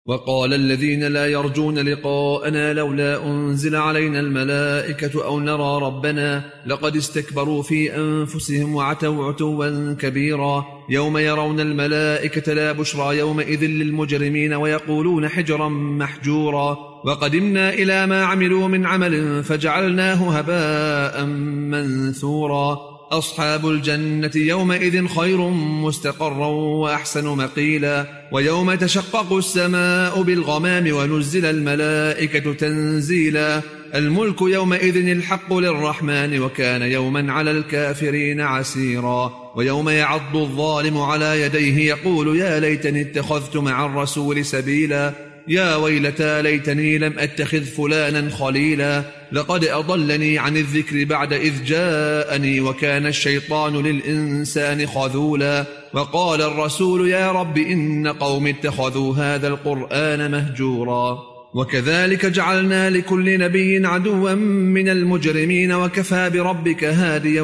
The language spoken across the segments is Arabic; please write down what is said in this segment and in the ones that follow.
وقال الذين لا يرجون لقاءنا لولا أنزل علينا الملائكة أو نرى ربنا لقد استكبروا في أنفسهم وعتوا عتوا كبيرا يوم يرون الملائكة لا بشرى يومئذ للمجرمين ويقولون حجرا محجورا وقدمنا إلى ما عملوا من عمل فجعلناه هباء منثورا أصحاب الجنة يومئذ خير مستقرا وأحسن مقيلا ويوم تشقق السماء بالغمام ونزل الملائكة تنزيلا الملك يومئذ الحق للرحمن وكان يوما على الكافرين عسيرا ويوم يعض الظالم على يديه يقول يا ليتني اتخذت مع الرسول سبيلا يا ويلتى ليتني لم أتخذ فلانا خليلا لقد أضلني عن الذكر بعد إذ جاءني وكان الشيطان للإنسان خذولا وقال الرسول يا رب إن قوم اتخذوا هذا القرآن مهجورا وكذلك جعلنا لكل نبي عدوا من المجرمين وكفى بربك هاديا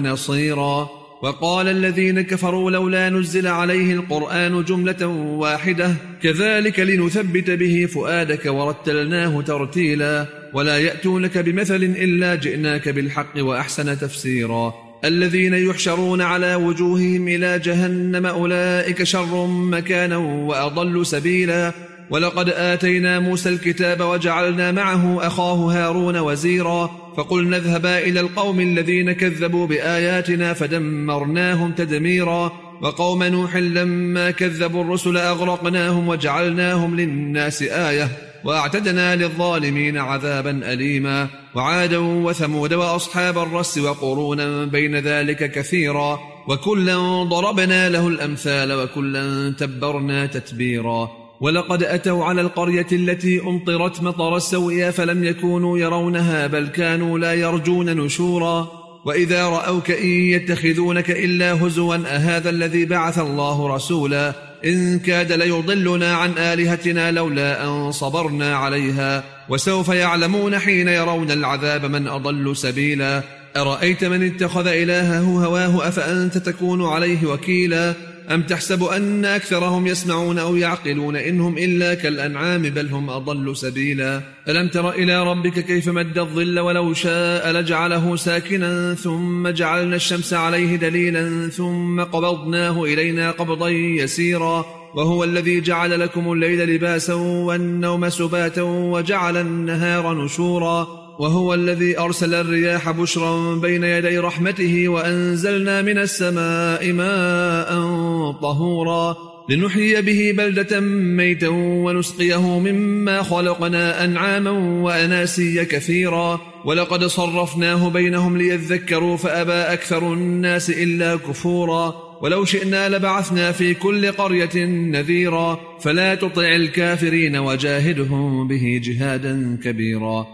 ونصيرا وقال الذين كفروا لولا نزل عليه القرآن جملة واحدة كذلك لنثبت به فؤادك ورتلناه ترتيلا ولا يأتونك بمثل إلا جئناك بالحق وأحسن تفسيرا الذين يحشرون على وجوههم إلى جهنم أولئك شر مكانا وأضل سبيلا ولقد آتينا موسى الكتاب وجعلنا معه أخاه هارون وزيرا فقلنا اذهبا إلى القوم الذين كذبوا بآياتنا فدمرناهم تدميرا وقوم نوح لما كذبوا الرسل أغرقناهم وجعلناهم للناس آية وأعتدنا للظالمين عذابا أليما وعادا وثمود وأصحاب الرس وقرونا بين ذلك كثيرا وكلا ضربنا له الأمثال وكلا تبرنا تتبيرا ولقد أتوا على القرية التي أمطرت مطر السوء فلم يكونوا يرونها بل كانوا لا يرجون نشورا وإذا رأوك إن يتخذونك إلا هزوا أهذا الذي بعث الله رسولا إن كاد ليضلنا عن آلهتنا لولا أن صبرنا عليها وسوف يعلمون حين يرون العذاب من أضل سبيلا أرأيت من اتخذ إلهه هواه أفأنت تكون عليه وكيلا أم تحسب أن أكثرهم يسمعون أو يعقلون إنهم إلا كالأنعام بل هم أضل سبيلا ألم تر إلى ربك كيف مد الظل ولو شاء لجعله ساكنا ثم جعلنا الشمس عليه دليلا ثم قبضناه إلينا قبضا يسيرا وهو الذي جعل لكم الليل لباسا والنوم سباتا وجعل النهار نشورا وهو الذي أرسل الرياح بشرا بين يدي رحمته وأنزلنا من السماء ماء طهورا لنحيي به بلدة ميتا ونسقيه مما خلقنا أنعاما وأناسيا كثيرا ولقد صرفناه بينهم ليذكروا فأبى أكثر الناس إلا كفورا ولو شئنا لبعثنا في كل قرية نذيرا فلا تطع الكافرين وجاهدهم به جهادا كبيرا